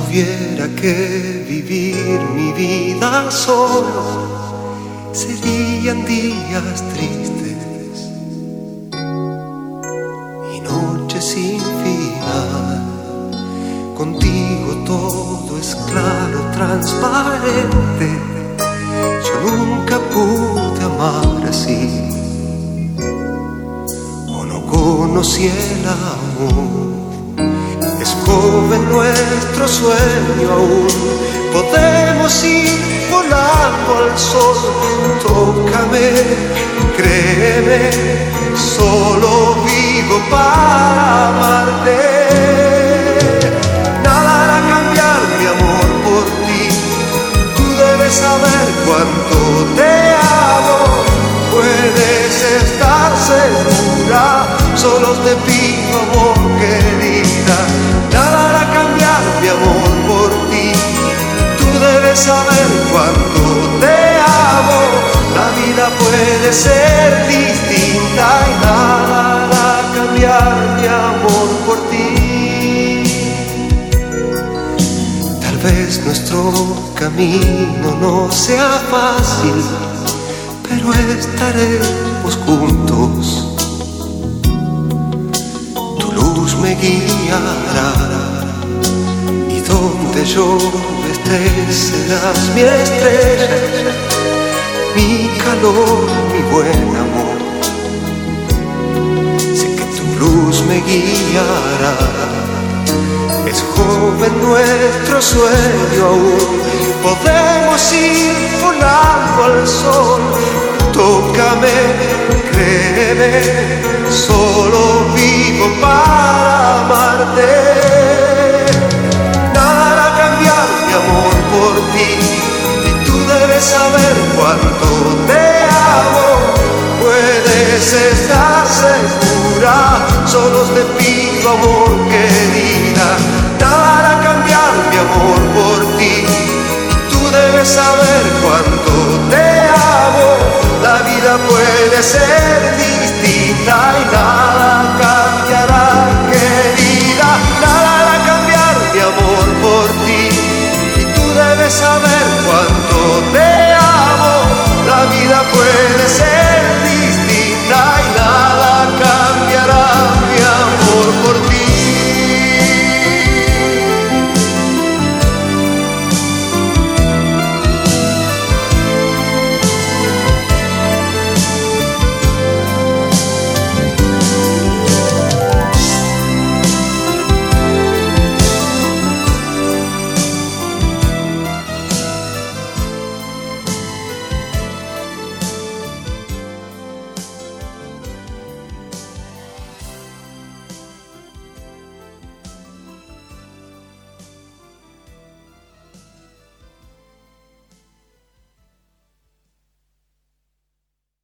tuviera que vivir mi vida solo, serían días tristes y noches sin final. Contigo todo es claro, transparente. Yo nunca pude amar así, o no conocí el amor. Es joven nuestro sueño aún, podemos ir volando al sol. Tócame, créeme, solo vivo para amarte. Nada hará cambiar mi amor por ti, tú debes saber cuánto te amo. Puedes estar segura, solo te pido amor, querida. Nada hará cambiar mi amor por ti, tú debes saber cuánto te amo. La vida puede ser distinta y nada hará cambiar mi amor por ti. Tal vez nuestro camino no sea fácil, pero estaremos juntos. Tu luz me guiará y donde yo esté serás mi estrella, mi calor, mi buen amor. Sé que tu luz me guiará. Es joven nuestro sueño aún, podemos ir volando al sol. Tócame, créeme, solo vivo para amarte. Nada hará cambiar mi amor por ti, y tú debes saber cuánto te amo. Puedes estar segura, solo te pido amor, querida. Nada hará cambiar mi amor por ti, debes saber cuánto te amo. La vida puede ser